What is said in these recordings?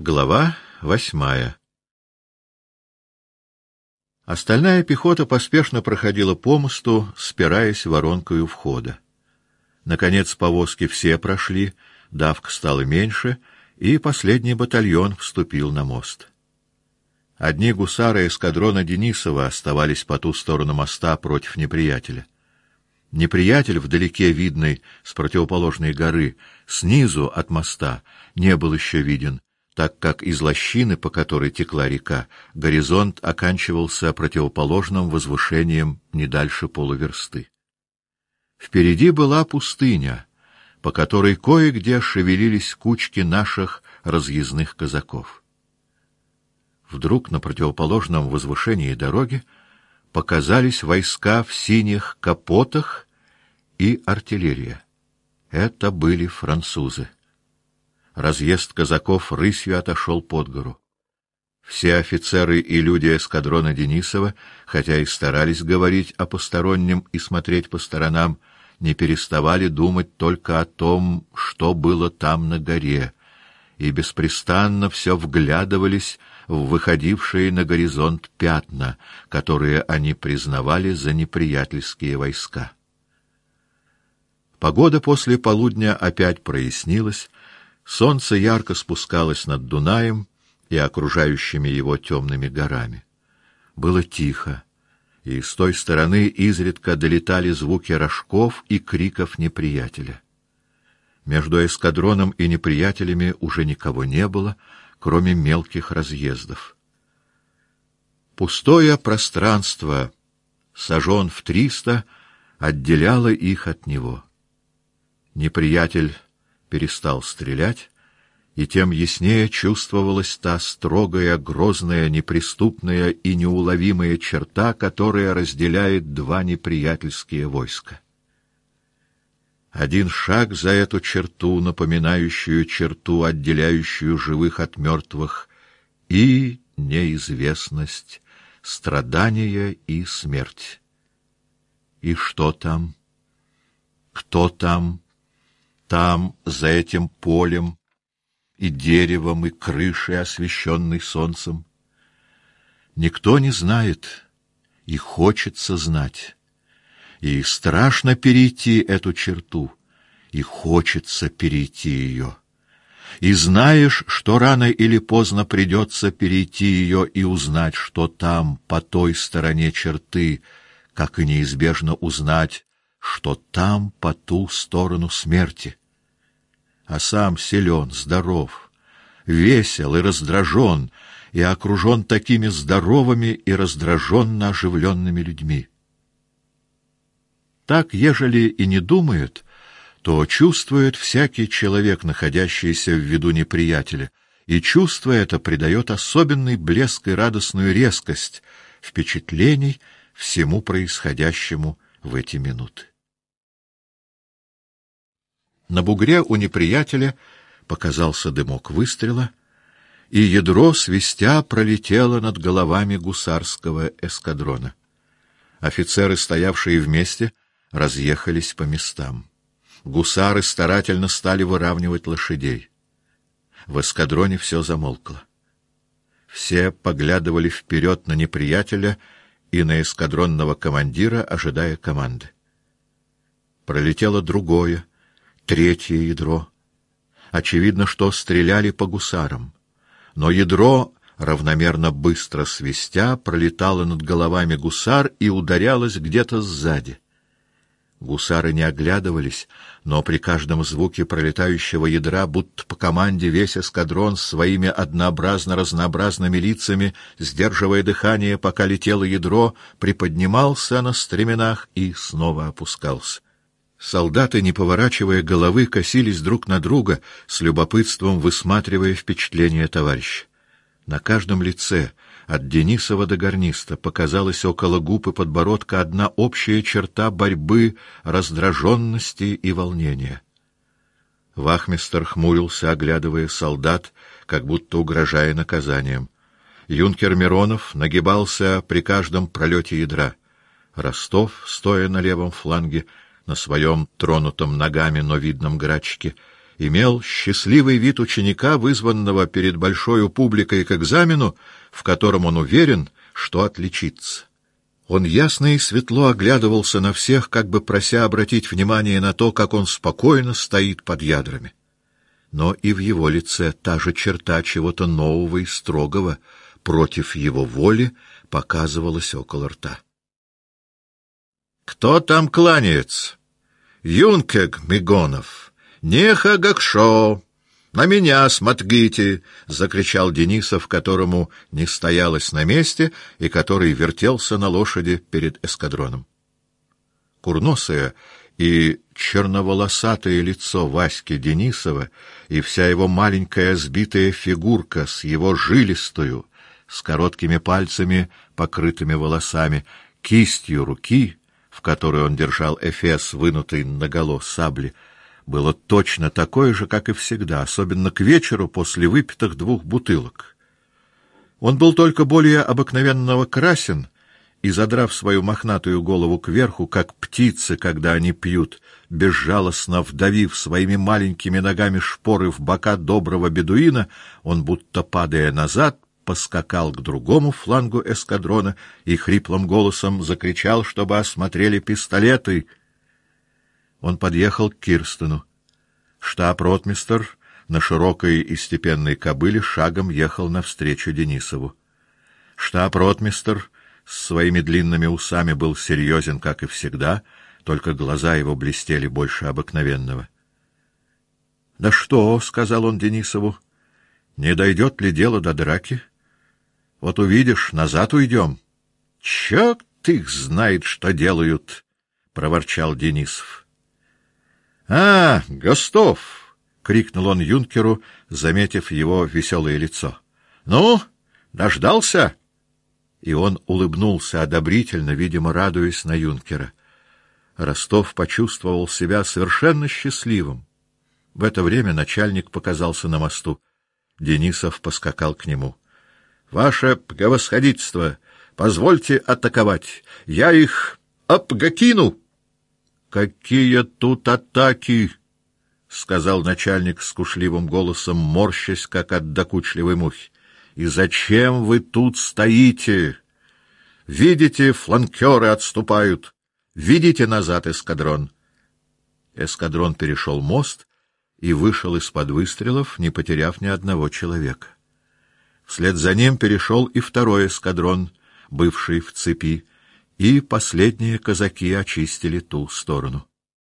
Глава 8. Остальная пехота поспешно проходила по мосту, спираясь воронкой у входа. Наконец повозки все прошли, давка стала меньше, и последний батальон вступил на мост. Одни гусары эскадрона Денисова оставались по ту сторону моста против неприятеля. Неприятель, вдалеке видный с противоположной горы, снизу от моста, не был еще виден, так как из лощины, по которой текла река, горизонт оканчивался противоположным возвышением не дальше полуверсты. Впереди была пустыня, по которой кое-где шевелились кучки наших разъездных казаков. Вдруг на противоположном возвышении дороги показались войска в синих капотах и артиллерия. Это были французы. Разъезд казаков рысью отошел под гору. Все офицеры и люди эскадрона Денисова, хотя и старались говорить о постороннем и смотреть по сторонам, не переставали думать только о том, что было там на горе, и беспрестанно все вглядывались в выходившие на горизонт пятна, которые они признавали за неприятельские войска. Погода после полудня опять прояснилась, солнце ярко спускалось над Дунаем и окружающими его темными горами. Было тихо, и с той стороны изредка долетали звуки рожков и криков неприятеля. Между эскадроном и неприятелями уже никого не было, кроме мелких разъездов. Пустое пространство, сажен в 300, отделяло их от него. Неприятель перестал стрелять, и тем яснее чувствовалась та строгая, грозная, неприступная и неуловимая черта, которая разделяет два неприятельские войска. Один шаг за эту черту, напоминающую черту, отделяющую живых от мертвых, и неизвестность, страдание и смерть. И что там? Кто там? Там, за этим полем, и деревом, и крышей, освещенной солнцем. Никто не знает, и хочется знать. И страшно перейти эту черту, и хочется перейти ее. И знаешь, что рано или поздно придется перейти ее и узнать, что там, по той стороне черты, как и неизбежно узнать, что там, по ту сторону смерти. А сам силен, здоров, весел и раздражен, и окружен такими здоровыми и раздраженно оживленными людьми. Так, ежели и не думает, то чувствует всякий человек, находящийся в виду неприятеля, и чувство это придает особенный блеск и радостную резкость впечатлений всему происходящему в эти минуты. На бугре у неприятеля показался дымок выстрела, и ядро свистя пролетело над головами гусарского эскадрона. Офицеры, стоявшие вместе, разъехались по местам. Гусары старательно стали выравнивать лошадей. В эскадроне все замолкло. Все поглядывали вперед на неприятеля и на эскадронного командира, ожидая команды. Пролетело другое, третье ядро. Очевидно, что стреляли по гусарам. Но ядро, равномерно быстро свистя, пролетало над головами гусар и ударялось где-то сзади. Гусары не оглядывались, но при каждом звуке пролетающего ядра, будто по команде, весь эскадрон своими однообразно-разнообразными лицами, сдерживая дыхание, пока летело ядро, приподнимался на стременах и снова опускался. Солдаты, не поворачивая головы, косились друг на друга, с любопытством высматривая впечатления товарища. На каждом лице, от Денисова до гарниста, показалась около губ и подбородка одна общая черта борьбы, раздраженности и волнения. Вахмистр хмурился, оглядывая солдат, как будто угрожая наказанием. Юнкер Миронов нагибался при каждом пролете ядра. Ростов, стоя на левом фланге, на своем тронутом ногами, но видном грачке, имел счастливый вид ученика, вызванного перед большой публикой к экзамену, в котором он уверен, что отличится. Он ясно и светло оглядывался на всех, как бы прося обратить внимание на то, как он спокойно стоит под ядрами. Но и в его лице та же черта чего-то нового и строгого против его воли показывалась около рта. «Кто там кланяется? Юнкег Мигонов! Неха Гакшо! На меня смотрите!» — закричал Денисов, которому не стоялось на месте и который вертелся на лошади перед эскадроном. Курносое и черноволосатое лицо Васьки Денисова и вся его маленькая сбитая фигурка с его жилистую, с короткими пальцами, покрытыми волосами, кистью руки, в которой он держал эфес, вынутый наголо сабли, было точно такое же, как и всегда, особенно к вечеру после выпитых 2 бутылок. Он был только более обыкновенного красен, и, задрав свою мохнатую голову кверху, как птицы, когда они пьют, безжалостно вдавив своими маленькими ногами шпоры в бока доброго бедуина, он, будто падая назад, поскакал к другому флангу эскадрона и хриплым голосом закричал, чтобы осмотрели пистолеты. Он подъехал к Кирстену. Штаб-ротмистр на широкой и степенной кобыле шагом ехал навстречу Денисову. Штаб-ротмистр с своими длинными усами был серьезен, как и всегда, только глаза его блестели больше обыкновенного. — Да что, — сказал он Денисову, — не дойдет ли дело до драки? Вот увидишь, назад уйдем. — Черт их знает, что делают, — проворчал Денисов. — А, Гостов! — крикнул он юнкеру, заметив его веселое лицо. — Ну, дождался? И он улыбнулся одобрительно, видимо, радуясь на юнкера. Ростов почувствовал себя совершенно счастливым. В это время начальник показался на мосту. Денисов поскакал к нему. — Ваше превосходительство, позвольте атаковать. Я их обгакину. — Какие тут атаки! — сказал начальник скучливым голосом, морщась, как от докучливой мухи. — И зачем вы тут стоите? Видите, фланкеры отступают. Ведите назад эскадрон. Эскадрон перешел мост и вышел из-под выстрелов, не потеряв ни одного человека. Вслед за ним перешел и второй эскадрон, бывший в цепи, и последние казаки очистили ту сторону.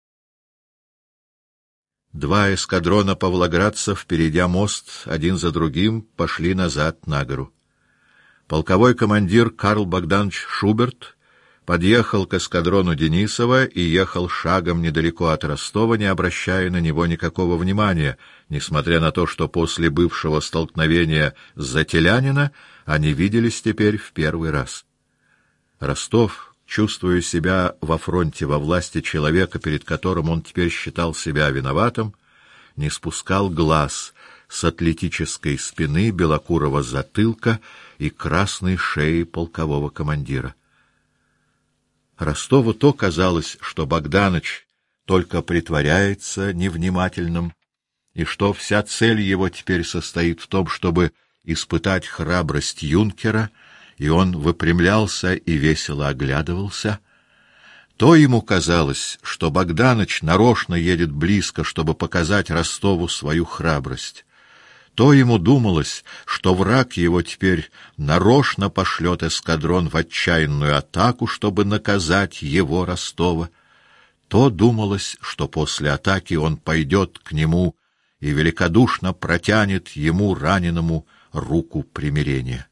2 эскадрона павлоградцев, перейдя мост, один за другим, пошли назад на гору. Полковой командир Карл Богданович Шуберт подъехал к эскадрону Денисова и ехал шагом недалеко от Ростова, не обращая на него никакого внимания, несмотря на то, что после бывшего столкновения с Зателянина они виделись теперь в первый раз. Ростов, чувствуя себя во фронте во власти человека, перед которым он теперь считал себя виноватым, не спускал глаз с атлетической спины, белокурого затылка и красной шеи полкового командира. Ростову то казалось, что Богданыч только притворяется невнимательным, и что вся цель его теперь состоит в том, чтобы испытать храбрость юнкера, и он выпрямлялся и весело оглядывался, то ему казалось, что Богданыч нарочно едет близко, чтобы показать Ростову свою храбрость. То ему думалось, что враг его теперь нарочно пошлет эскадрон в отчаянную атаку, чтобы наказать его, Ростова. То думалось, что после атаки он пойдет к нему и великодушно протянет ему, раненому, руку примирения.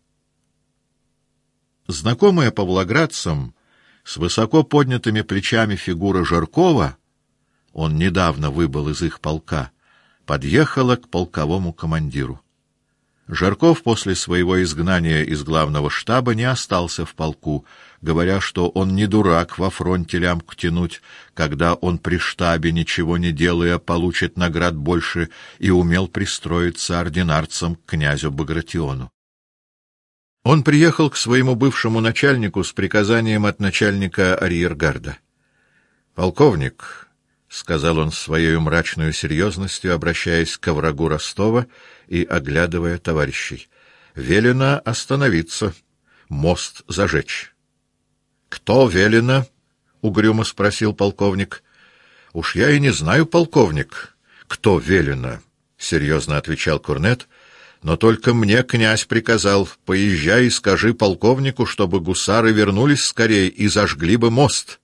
Знакомая павлоградцам с высоко поднятыми плечами фигура Жаркова, он недавно выбыл из их полка, подъехала к полковому командиру. Жарков после своего изгнания из главного штаба не остался в полку, говоря, что он не дурак во фронте лямку тянуть, когда он при штабе, ничего не делая, получит наград больше, и умел пристроиться ординарцем к князю Багратиону. Он приехал к своему бывшему начальнику с приказанием от начальника арьергарда. — Полковник, — сказал он своей мрачной серьезностью, обращаясь к врагу Ростова и оглядывая товарищей. — Велено остановиться, мост зажечь. — Кто велено? — угрюмо спросил полковник. — Уж я и не знаю, полковник, кто велено, — серьезно отвечал корнет. — Но только мне князь приказал: поезжай и скажи полковнику, чтобы гусары вернулись скорее и зажгли бы мост.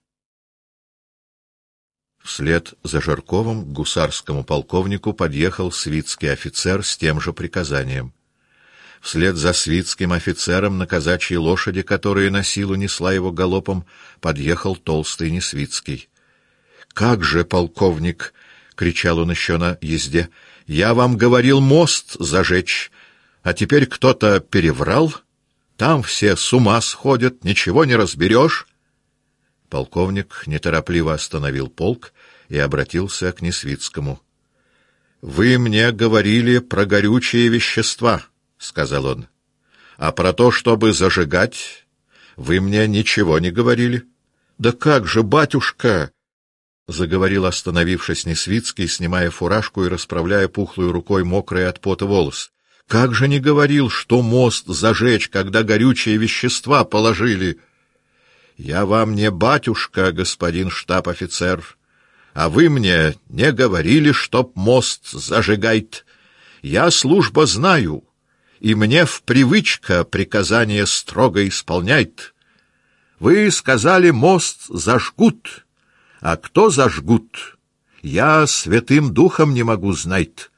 Вслед за Жарковым к гусарскому полковнику подъехал свитский офицер с тем же приказанием. Вслед за свитским офицером на казачьей лошади, которая на силу несла его галопом, подъехал толстый Несвицкий. — Как же, полковник! — кричал он еще на езде. — Я вам говорил мост зажечь, а теперь кто-то переврал. Там все с ума сходят, ничего не разберешь. Полковник неторопливо остановил полк и обратился к Несвицкому. — Вы мне говорили про горючие вещества, — сказал он, — а про то, чтобы зажигать, вы мне ничего не говорили. — Да как же, батюшка! — заговорил, остановившись, Несвицкий, снимая фуражку и расправляя пухлой рукой мокрые от пота волос. — Как же не говорил, что мост зажечь, когда горючие вещества положили? — Я вам не батюшка, господин штаб-офицер, а вы мне не говорили, чтоб мост зажигать. Я служба знаю, и мне в привычка приказание строго исполняет. Вы сказали, мост зажгут, а кто зажгут, я святым духом не могу знать.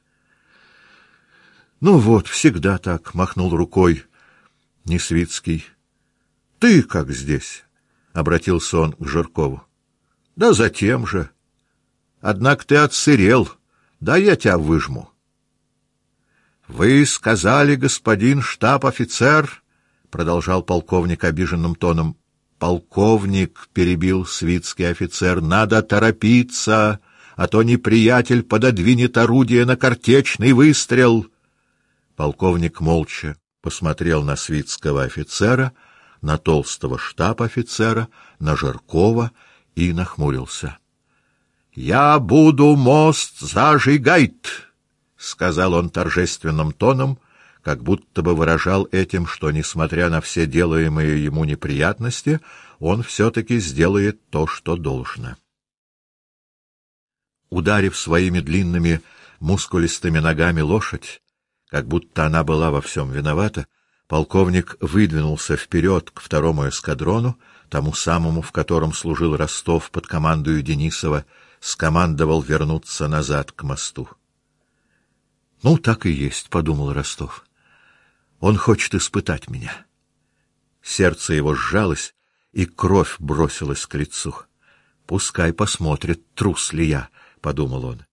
— Ну вот, всегда так, — махнул рукой Несвицкий. — Ты как здесь? — обратился он к Жаркову. — Да затем же. Однако ты отсырел, да я тебя выжму. — Вы сказали, господин штаб-офицер, — продолжал полковник обиженным тоном. — Полковник, — перебил свитский офицер, — надо торопиться, а то неприятель пододвинет орудие на картечный выстрел. Полковник молча посмотрел на свитского офицера, на толстого штаб-офицера, на Жаркова и нахмурился. — Я буду мост зажигать, — сказал он торжественным тоном, как будто бы выражал этим, что, несмотря на все делаемые ему неприятности, он все-таки сделает то, что должно. Ударив своими длинными мускулистыми ногами лошадь, как будто она была во всем виновата, полковник выдвинулся вперед к второму эскадрону, тому самому, в котором служил Ростов под командою Денисова, скомандовал вернуться назад к мосту. — Ну, так и есть, — подумал Ростов. — Он хочет испытать меня. Сердце его сжалось, и кровь бросилась к лицу. — Пускай посмотрит, трус ли я, — подумал он.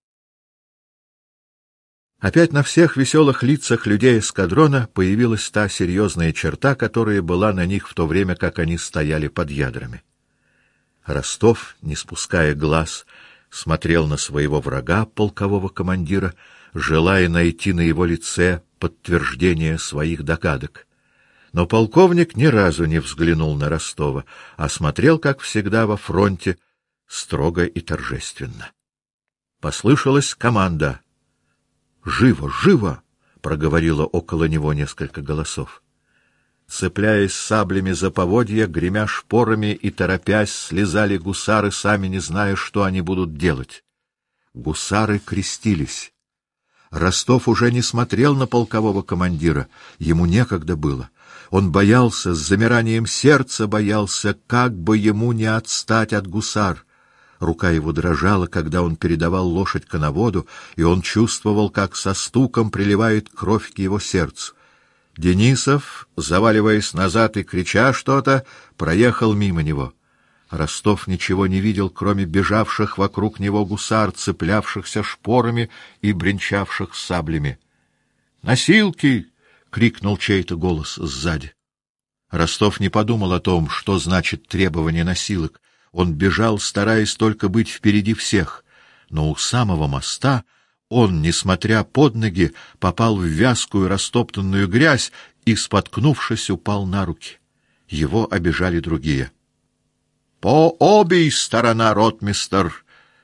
Опять на всех веселых лицах людей эскадрона появилась та серьезная черта, которая была на них в то время, как они стояли под ядрами. Ростов, не спуская глаз, смотрел на своего врага, полкового командира, желая найти на его лице подтверждение своих догадок. Но полковник ни разу не взглянул на Ростова, а смотрел, как всегда, во фронте, строго и торжественно. Послышалась команда. «Живо, живо!» — проговорило около него несколько голосов. Цепляясь саблями за поводья, гремя шпорами и торопясь, слезали гусары, сами не зная, что они будут делать. Гусары крестились. Ростов уже не смотрел на полкового командира, ему некогда было. Он боялся, с замиранием сердца боялся, как бы ему не отстать от гусар. Рука его дрожала, когда он передавал лошадь коноводу, и он чувствовал, как со стуком приливает кровь к его сердцу. Денисов, заваливаясь назад и крича что-то, проехал мимо него. Ростов ничего не видел, кроме бежавших вокруг него гусар, цеплявшихся шпорами и бренчавших саблями. «Носилки!» — крикнул чей-то голос сзади. Ростов не подумал о том, что значит требование носилок. Он бежал, стараясь только быть впереди всех. Но у самого моста он, несмотря под ноги, попал в вязкую растоптанную грязь и, споткнувшись, упал на руки. Его обижали другие. — По обе сторона, ротмистер! —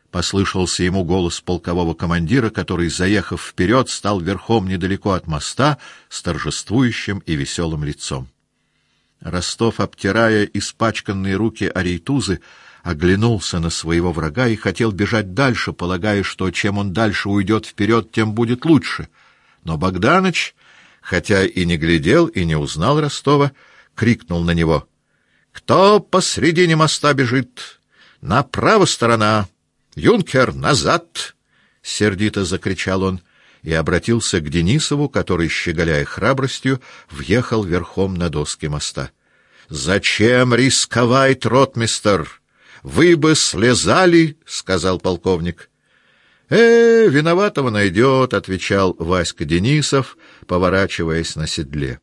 Послышался ему голос полкового командира, который, заехав вперед, стал верхом недалеко от моста с торжествующим и веселым лицом. Ростов, обтирая испачканные руки о рейтузы, оглянулся на своего врага и хотел бежать дальше, полагая, что чем он дальше уйдет вперед, тем будет лучше. Но Богданыч, хотя и не глядел и не узнал Ростова, крикнул на него: «Кто посредине моста бежит? Направо сторона! Юнкер, назад!» — сердито закричал он и обратился к Денисову, который, щеголяя храбростью, въехал верхом на доски моста. «Зачем рисковать, ротмистр? Вы бы слезали!» — сказал полковник. Виноватого найдет», — отвечал Васька Денисов, поворачиваясь на седле.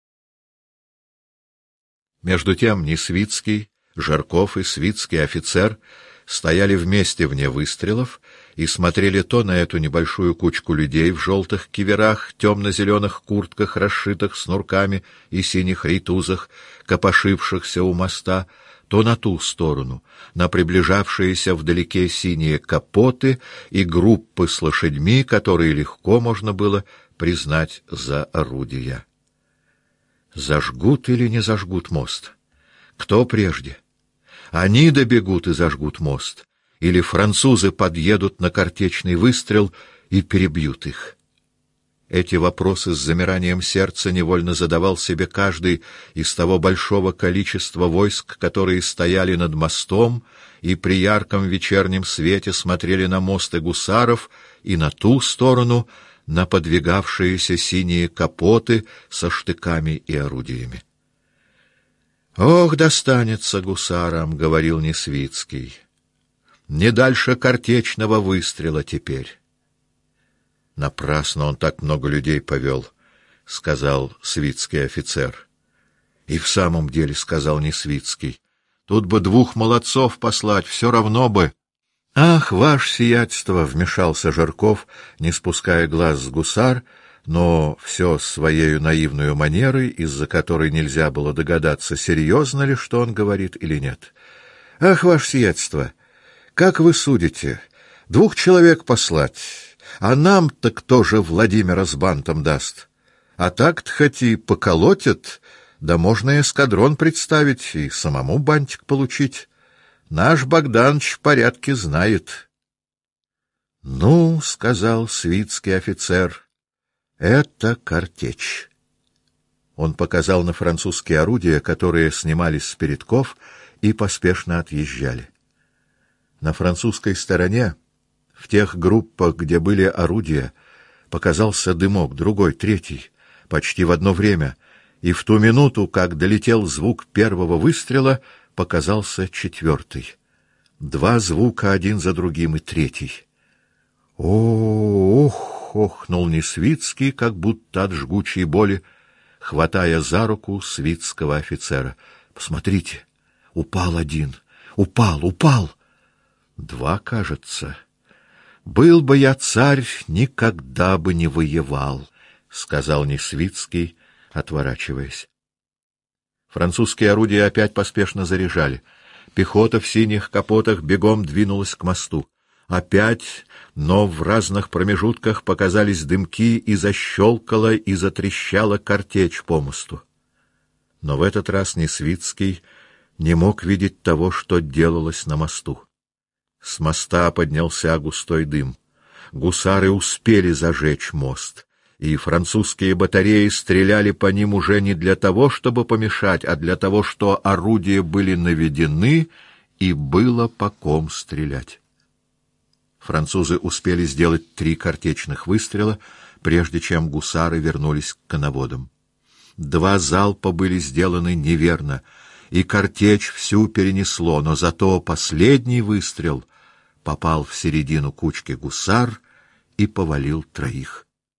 Между тем Несвицкий, Жарков и свитский офицер стояли вместе вне выстрелов и смотрели то на эту небольшую кучку людей в желтых киверах, темно-зеленых куртках, расшитых снурками и синих рейтузах, копошившихся у моста, то на ту сторону, на приближавшиеся вдалеке синие капоты и группы с лошадьми, которые легко можно было признать за орудия. Зажгут или не зажгут мост? Кто прежде? Они добегут и зажгут мост, или французы подъедут на картечный выстрел и перебьют их? Эти вопросы с замиранием сердца невольно задавал себе каждый из того большого количества войск, которые стояли над мостом и при ярком вечернем свете смотрели на мосты гусаров и на ту сторону, на подвигавшиеся синие капоты со штыками и орудиями. «Ох, достанется гусарам», — говорил Несвицкий. «Не дальше картечного выстрела теперь». «Напрасно он так много людей повел», — сказал свитский офицер. «И в самом деле», — сказал Несвицкий, — «тут бы двух молодцов послать, все равно бы». «Ах, ваше сиятельство!» — вмешался Жарков, не спуская глаз с гусар, но все своею наивную манерой, из-за которой нельзя было догадаться, серьезно ли, что он говорит или нет. «Ах, ваше сиятельство! Как вы судите? 2 человек послать, а нам-то кто же Владимира с бантом даст? А так-то хоть и поколотят, да можно эскадрон представить и самому бантик получить. Наш Богданыч порядки знает». «Ну, — сказал свитский офицер, — это картечь». Он показал на французские орудия, которые снимались с передков и поспешно отъезжали. На французской стороне, в тех группах, где были орудия, показался дымок, другой, третий, почти в одно время, и в ту минуту, как долетел звук первого выстрела, показался 4-й. 2 звука один за другим и 3-й. «Ох!» — охнул Несвицкий, как будто от жгучей боли, хватая за руку свитского офицера. «Посмотрите, упал один, упал! 2, кажется. Был бы я царь, никогда бы не воевал», — сказал Несвицкий, отворачиваясь. Французские орудия опять поспешно заряжали. Пехота в синих капотах бегом двинулась к мосту. Опять, но в разных промежутках показались дымки, и защелкала и затрещала картечь по мосту. Но в этот раз Несвицкий не мог видеть того, что делалось на мосту. С моста поднялся густой дым. Гусары успели зажечь мост, и французские батареи стреляли по ним уже не для того, чтобы помешать, а для того, что орудия были наведены и было по ком стрелять. Французы успели сделать 3 картечных выстрела, прежде чем гусары вернулись к коноводам. 2 залпа были сделаны неверно, и картечь всю перенесло, но зато последний выстрел попал в середину кучки гусар и повалил 3.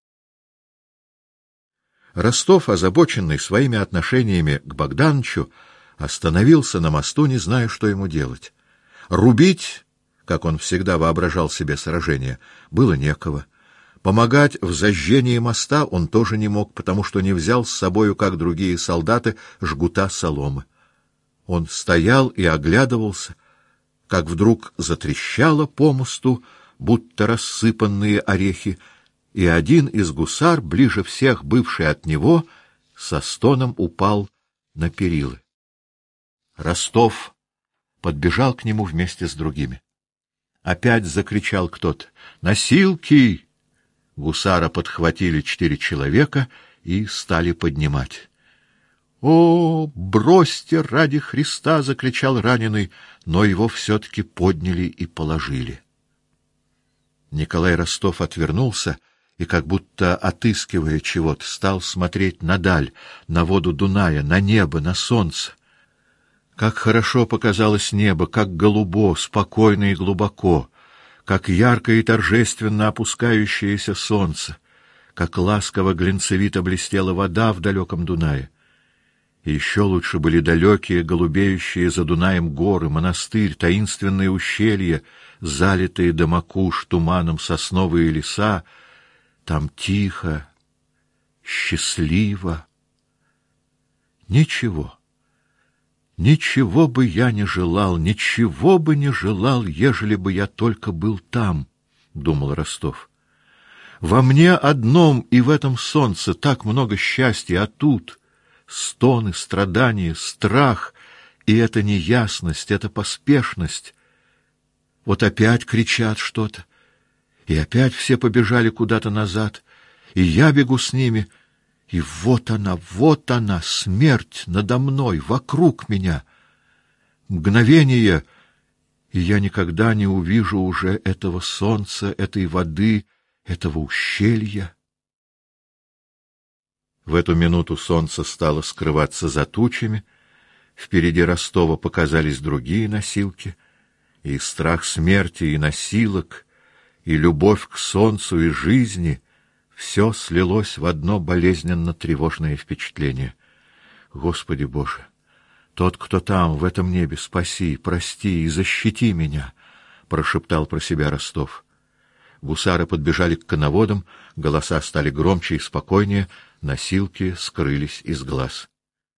Ростов, озабоченный своими отношениями к Богданычу, остановился на мосту, не зная, что ему делать. Рубить, как он всегда воображал себе сражение, было некого. Помогать в зажжении моста он тоже не мог, потому что не взял с собою, как другие солдаты, жгута соломы. Он стоял и оглядывался, как вдруг затрещало по мосту, будто рассыпанные орехи, и один из гусар, ближе всех бывший от него, со стоном упал на перилы. Ростов подбежал к нему вместе с другими. Опять закричал кто-то: «Носилки!» Гусара подхватили 4 человека и стали поднимать. «О, бросьте ради Христа!» — закричал раненый, но его все-таки подняли и положили. Николай Ростов отвернулся и, как будто отыскивая чего-то, стал смотреть надаль, на воду Дуная, на небо, на солнце. Как хорошо показалось небо, как голубо, спокойно и глубоко, как ярко и торжественно опускающееся солнце, как ласково глинцевито блестела вода в далеком Дунае. И еще лучше были далекие, голубеющие за Дунаем горы, монастырь, таинственные ущелья, залитые до макуш туманом сосновые леса. Там тихо, счастливо. Ничего бы я не желал, ничего бы не желал, ежели бы я только был там, — думал Ростов. Во мне одном и в этом солнце так много счастья, а тут стоны, страдания, страх, и эта неясность, эта поспешность. Вот опять кричат что-то, и опять все побежали куда-то назад, и я бегу с ними, и вот она, смерть надо мной, вокруг меня. Мгновение, и я никогда не увижу уже этого солнца, этой воды, этого ущелья. В эту минуту солнце стало скрываться за тучами, впереди Ростова показались другие носилки, и страх смерти, и носилок, и любовь к солнцу и жизни — все слилось в одно болезненно-тревожное впечатление. Господи Боже, тот, кто там, в этом небе, спаси, прости и защити меня, — прошептал про себя Ростов. Гусары подбежали к коноводам, голоса стали громче и спокойнее, носилки скрылись из глаз.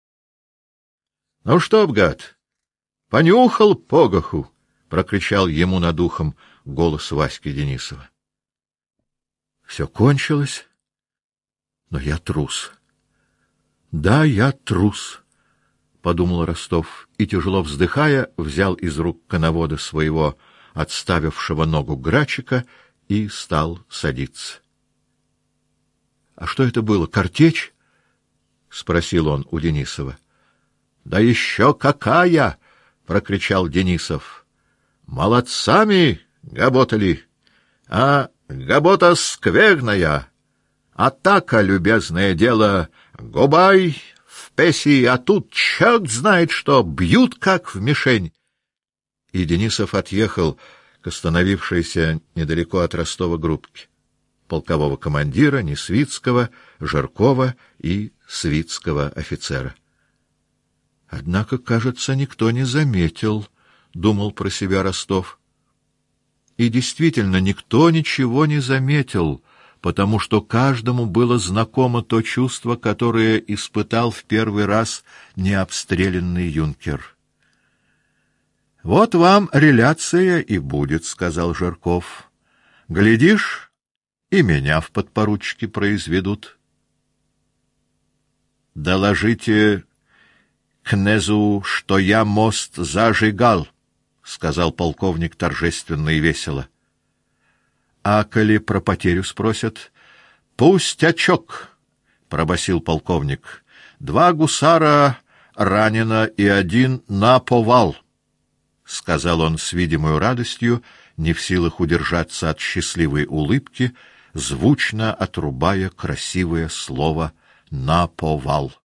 — Ну что б, гад, понюхал погоху! — прокричал ему над ухом голос Васьки Денисова. Все кончилось, но я трус. Да, я трус, — подумал Ростов, и, тяжело вздыхая, взял из рук коновода своего отставившего ногу грачика и стал садиться. — А что это было, картечь? — спросил он у Денисова. — Да еще какая! — прокричал Денисов. — Молодцами работали, а работа скверная. Атака, любезное дело, губай в песи, а тут черт знает что, бьют как в мишень. И Денисов отъехал к остановившейся недалеко от Ростова группке полкового командира, Несвицкого, Жаркова и Свицкого офицера. Однако, кажется, никто не заметил, — думал про себя Ростов. И действительно, никто ничего не заметил, потому что каждому было знакомо то чувство, которое испытал в первый раз необстрелянный юнкер. — Вот вам реляция и будет, — сказал Жарков. — Глядишь, и меня в подпоручики произведут. — Доложите князю, что я мост зажигал, — сказал полковник торжественно и весело. — А коли про потерю спросят? — Пустячок, — пробасил полковник. — 2 гусара ранено и 1 наповал, — сказал он с видимой радостью, не в силах удержаться от счастливой улыбки, звучно отрубая красивое слово «наповал».